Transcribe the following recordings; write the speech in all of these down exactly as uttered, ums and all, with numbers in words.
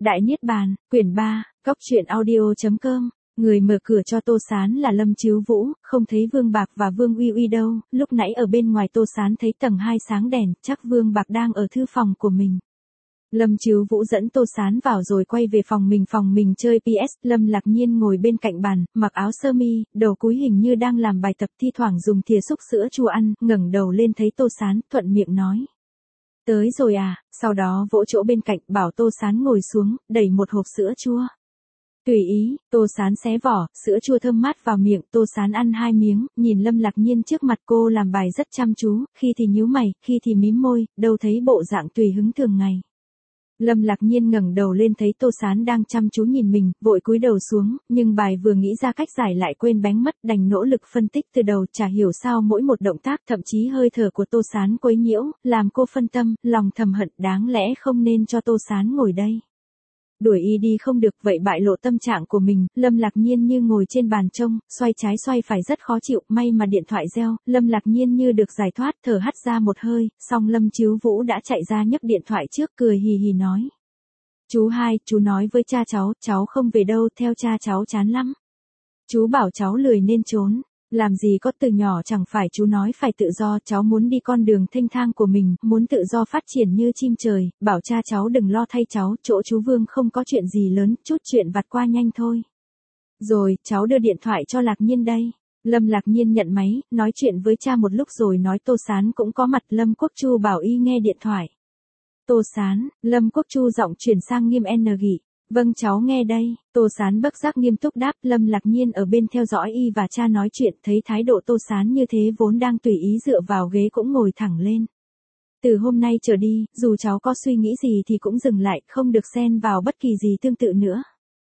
Đại Niết Bàn, quyển ba, Cóc truyện audio chấm com. Người mở cửa cho Tô Sán là Lâm Chiếu Vũ, không thấy Vương Bạc và Vương Uy Uy đâu, lúc nãy ở bên ngoài Tô Sán thấy tầng hai sáng đèn, chắc Vương Bạc đang ở thư phòng của mình. Lâm Chiếu Vũ dẫn Tô Sán vào rồi quay về phòng mình phòng mình chơi pê ét, Lâm Lạc Nhiên ngồi bên cạnh bàn, mặc áo sơ mi, đầu cúi hình như đang làm bài tập, thi thoảng dùng thìa xúc sữa chua ăn, ngẩng đầu lên thấy Tô Sán, thuận miệng nói. Tới rồi à, sau đó vỗ chỗ bên cạnh bảo Tô Sán ngồi xuống, đẩy một hộp sữa chua. Tùy ý, Tô Sán xé vỏ, sữa chua thơm mát vào miệng, Tô Sán ăn hai miếng, nhìn Lâm Lạc Nhiên trước mặt cô làm bài rất chăm chú, khi thì nhíu mày, khi thì mím môi, đâu thấy bộ dạng tùy hứng thường ngày. Lâm Lạc Nhiên ngẩng đầu lên thấy Tô Sán đang chăm chú nhìn mình, vội cúi đầu xuống, nhưng bài vừa nghĩ ra cách giải lại quên bén mất, đành nỗ lực phân tích từ đầu, chả hiểu sao mỗi một động tác, thậm chí hơi thở của Tô Sán quấy nhiễu, làm cô phân tâm, lòng thầm hận, đáng lẽ không nên cho Tô Sán ngồi đây. Đuổi y đi không được, vậy bại lộ tâm trạng của mình, Lâm Lạc Nhiên như ngồi trên bàn trông, xoay trái xoay phải rất khó chịu, may mà điện thoại reo, Lâm Lạc Nhiên như được giải thoát, thở hắt ra một hơi, xong Lâm Chiếu Vũ đã chạy ra nhấc điện thoại trước, cười hì hì nói. Chú hai, chú nói với cha cháu, cháu không về đâu, theo cha cháu chán lắm. Chú bảo cháu lười nên trốn. Làm gì có, từ nhỏ chẳng phải chú nói phải tự do, cháu muốn đi con đường thênh thang của mình, muốn tự do phát triển như chim trời, bảo cha cháu đừng lo thay cháu, chỗ chú Vương không có chuyện gì lớn, chút chuyện vặt qua nhanh thôi. Rồi, cháu đưa điện thoại cho Lạc Nhiên đây. Lâm Lạc Nhiên nhận máy, nói chuyện với cha một lúc rồi nói Tô Sán cũng có mặt, Lâm Quốc Chu bảo y nghe điện thoại. Tô Sán, Lâm Quốc Chu giọng chuyển sang nghiêm n gỉ. Vâng cháu nghe đây, Tô Sán bất giác nghiêm túc đáp, Lâm Lạc Nhiên ở bên theo dõi y và cha nói chuyện, thấy thái độ Tô Sán như thế vốn đang tùy ý dựa vào ghế cũng ngồi thẳng lên. Từ hôm nay trở đi, dù cháu có suy nghĩ gì thì cũng dừng lại, không được xen vào bất kỳ gì tương tự nữa.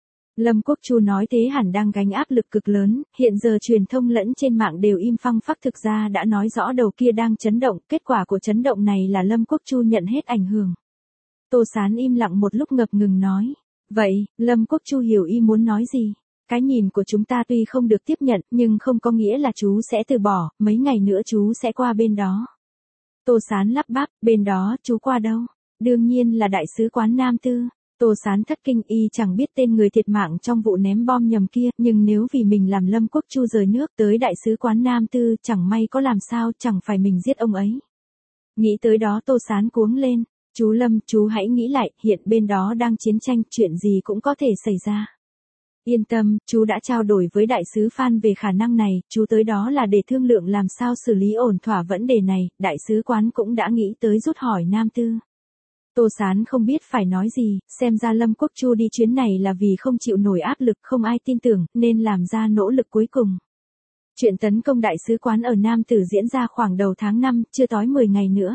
Lâm Quốc Chu nói thế hẳn đang gánh áp lực cực lớn, hiện giờ truyền thông lẫn trên mạng đều im phăng phắc, thực ra đã nói rõ đầu kia đang chấn động, kết quả của chấn động này là Lâm Quốc Chu nhận hết ảnh hưởng. Tô Sán im lặng một lúc ngập ngừng nói. Vậy, Lâm Quốc Chu hiểu y muốn nói gì? Cái nhìn của chúng ta tuy không được tiếp nhận, nhưng không có nghĩa là chú sẽ từ bỏ, mấy ngày nữa chú sẽ qua bên đó. Tô Sán lắp bắp, bên đó, chú qua đâu? Đương nhiên là Đại sứ quán Nam Tư. Tô Sán thất kinh, y chẳng biết tên người thiệt mạng trong vụ ném bom nhầm kia, nhưng nếu vì mình làm Lâm Quốc Chu rời nước tới Đại sứ quán Nam Tư, chẳng may có làm sao, chẳng phải mình giết ông ấy. Nghĩ tới đó Tô Sán cuống lên. Chú Lâm, chú hãy nghĩ lại, hiện bên đó đang chiến tranh, chuyện gì cũng có thể xảy ra. Yên tâm, chú đã trao đổi với đại sứ Phan về khả năng này, chú tới đó là để thương lượng làm sao xử lý ổn thỏa vấn đề này, đại sứ quán cũng đã nghĩ tới rút hỏi Nam Tư. Tô Sán không biết phải nói gì, xem ra Lâm Quốc Chu đi chuyến này là vì không chịu nổi áp lực, không ai tin tưởng, nên làm ra nỗ lực cuối cùng. Chuyện tấn công đại sứ quán ở Nam Tử diễn ra khoảng đầu tháng năm, chưa tới mười ngày nữa.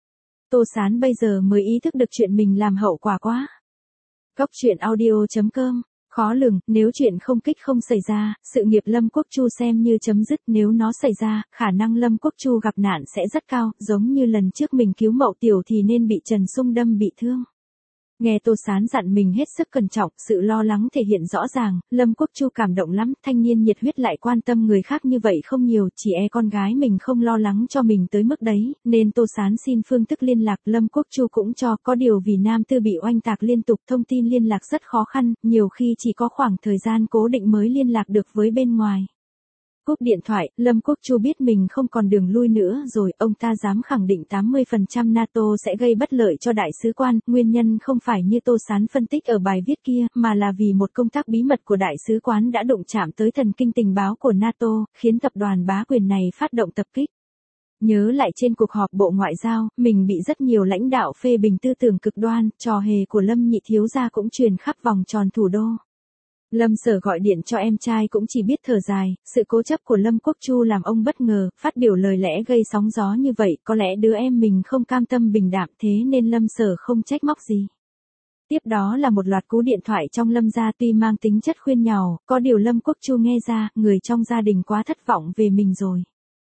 Tô Sán bây giờ mới ý thức được chuyện mình làm hậu quả quá. Cóc truyện audio chấm com. Khó lường, nếu chuyện không kích không xảy ra, sự nghiệp Lâm Quốc Chu xem như chấm dứt, nếu nó xảy ra, khả năng Lâm Quốc Chu gặp nạn sẽ rất cao, giống như lần trước mình cứu Mậu Tiểu thì nên bị Trần Sung đâm bị thương. Nghe Tô Sán dặn mình hết sức cẩn trọng, sự lo lắng thể hiện rõ ràng, Lâm Quốc Chu cảm động lắm, thanh niên nhiệt huyết lại quan tâm người khác như vậy không nhiều, chỉ e con gái mình không lo lắng cho mình tới mức đấy, nên Tô Sán xin phương thức liên lạc, Lâm Quốc Chu cũng cho, có điều vì Nam Tư bị oanh tạc liên tục, thông tin liên lạc rất khó khăn, nhiều khi chỉ có khoảng thời gian cố định mới liên lạc được với bên ngoài. Cúp điện thoại, Lâm Quốc Chu biết mình không còn đường lui nữa rồi, ông ta dám khẳng định tám mươi phần trăm NATO sẽ gây bất lợi cho đại sứ quan, nguyên nhân không phải như Tô Sán phân tích ở bài viết kia, mà là vì một công tác bí mật của đại sứ quán đã đụng chạm tới thần kinh tình báo của NATO, khiến tập đoàn bá quyền này phát động tập kích. Nhớ lại trên cuộc họp Bộ Ngoại giao, mình bị rất nhiều lãnh đạo phê bình tư tưởng cực đoan, trò hề của Lâm nhị thiếu gia cũng truyền khắp vòng tròn thủ đô. Lâm Sở gọi điện cho em trai cũng chỉ biết thở dài, sự cố chấp của Lâm Quốc Chu làm ông bất ngờ, phát biểu lời lẽ gây sóng gió như vậy, có lẽ đứa em mình không cam tâm bình đạm thế nên Lâm Sở không trách móc gì. Tiếp đó là một loạt cú điện thoại trong Lâm gia tuy mang tính chất khuyên nhủ, có điều Lâm Quốc Chu nghe ra, người trong gia đình quá thất vọng về mình rồi.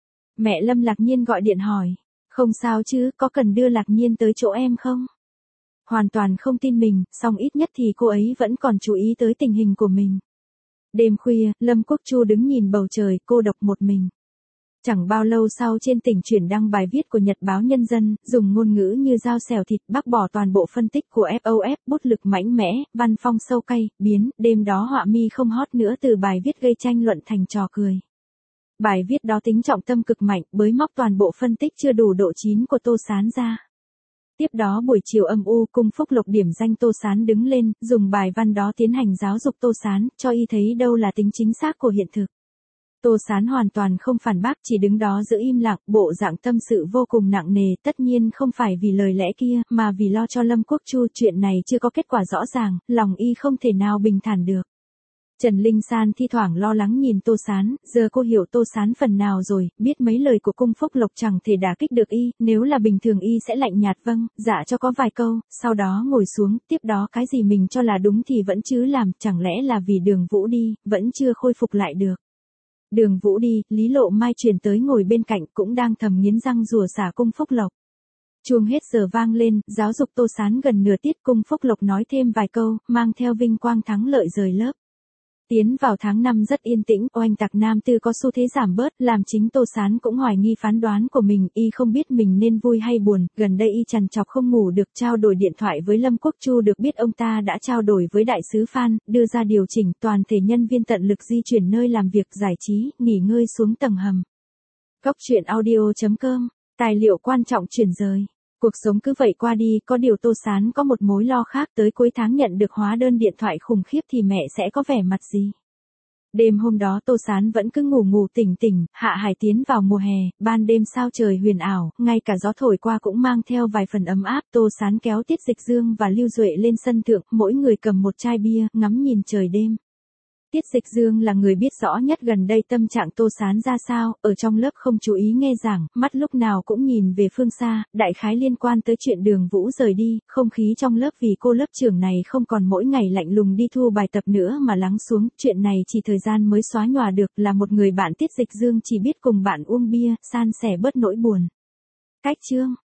Mẹ Lâm Lạc Nhiên gọi điện hỏi, không sao chứ, có cần đưa Lạc Nhiên tới chỗ em không? Hoàn toàn không tin mình, song ít nhất thì cô ấy vẫn còn chú ý tới tình hình của mình. Đêm khuya, Lâm Quốc Chu đứng nhìn bầu trời, cô độc một mình. Chẳng bao lâu sau trên tỉnh chuyển đăng bài viết của Nhật báo Nhân dân, dùng ngôn ngữ như dao xẻo thịt bác bỏ toàn bộ phân tích của ép o ép, bút lực mạnh mẽ, văn phong sâu cay, biến, đêm đó họa mi không hot nữa từ bài viết gây tranh luận thành trò cười. Bài viết đó tính trọng tâm cực mạnh, bới móc toàn bộ phân tích chưa đủ độ chín của Tô Sán ra. Tiếp đó buổi chiều âm u, Cung Phúc Lộc điểm danh Tô Sán đứng lên, dùng bài văn đó tiến hành giáo dục Tô Sán, cho y thấy đâu là tính chính xác của hiện thực. Tô Sán hoàn toàn không phản bác, chỉ đứng đó giữ im lặng, bộ dạng tâm sự vô cùng nặng nề, tất nhiên không phải vì lời lẽ kia, mà vì lo cho Lâm Quốc Chu. Chuyện này chưa có kết quả rõ ràng, lòng y không thể nào bình thản được. Trần Linh San thi thoảng lo lắng nhìn Tô Sán, giờ cô hiểu Tô Sán phần nào rồi, biết mấy lời của Cung Phúc Lộc chẳng thể đả kích được y, nếu là bình thường y sẽ lạnh nhạt vâng, dạ cho có vài câu, sau đó ngồi xuống, tiếp đó cái gì mình cho là đúng thì vẫn chứ làm, chẳng lẽ là vì Đường Vũ đi, vẫn chưa khôi phục lại được. Đường Vũ đi, Lý Lộ Mai truyền tới ngồi bên cạnh cũng đang thầm nghiến răng rủa xả Cung Phúc Lộc. Chuông hết giờ vang lên, giáo dục Tô Sán gần nửa tiết. Cung Phúc Lộc nói thêm vài câu, mang theo vinh quang thắng lợi rời lớp. Tiến vào tháng năm rất yên tĩnh, oanh tạc nam tư có xu thế giảm bớt, làm chính Tô Sán cũng hoài nghi phán đoán của mình, y không biết mình nên vui hay buồn, gần đây y trằn trọc không ngủ được, trao đổi điện thoại với Lâm Quốc Chu được biết ông ta đã trao đổi với đại sứ Phan, đưa ra điều chỉnh toàn thể nhân viên tận lực di chuyển nơi làm việc, giải trí, nghỉ ngơi xuống tầng hầm. Cóc truyện audio chấm com, tài liệu quan trọng chuyển rời. Cuộc sống cứ vậy qua đi, có điều Tô Sán có một mối lo khác, tới cuối tháng nhận được hóa đơn điện thoại khủng khiếp thì mẹ sẽ có vẻ mặt gì. Đêm hôm đó Tô Sán vẫn cứ ngủ ngủ tỉnh tỉnh, hạ hải tiến vào mùa hè, ban đêm sao trời huyền ảo, ngay cả gió thổi qua cũng mang theo vài phần ấm áp. Tô Sán kéo Tiết Dịch Dương và Lưu Duệ lên sân thượng, mỗi người cầm một chai bia, ngắm nhìn trời đêm. Tiết Dịch Dương là người biết rõ nhất gần đây tâm trạng Tô Sán ra sao, ở trong lớp không chú ý nghe giảng, mắt lúc nào cũng nhìn về phương xa, đại khái liên quan tới chuyện Đường Vũ rời đi, không khí trong lớp vì cô lớp trưởng này không còn mỗi ngày lạnh lùng đi thu bài tập nữa mà lắng xuống, chuyện này chỉ thời gian mới xóa nhòa được, là một người bạn Tiết Dịch Dương chỉ biết cùng bạn uống bia, san sẻ bớt nỗi buồn. Cách chương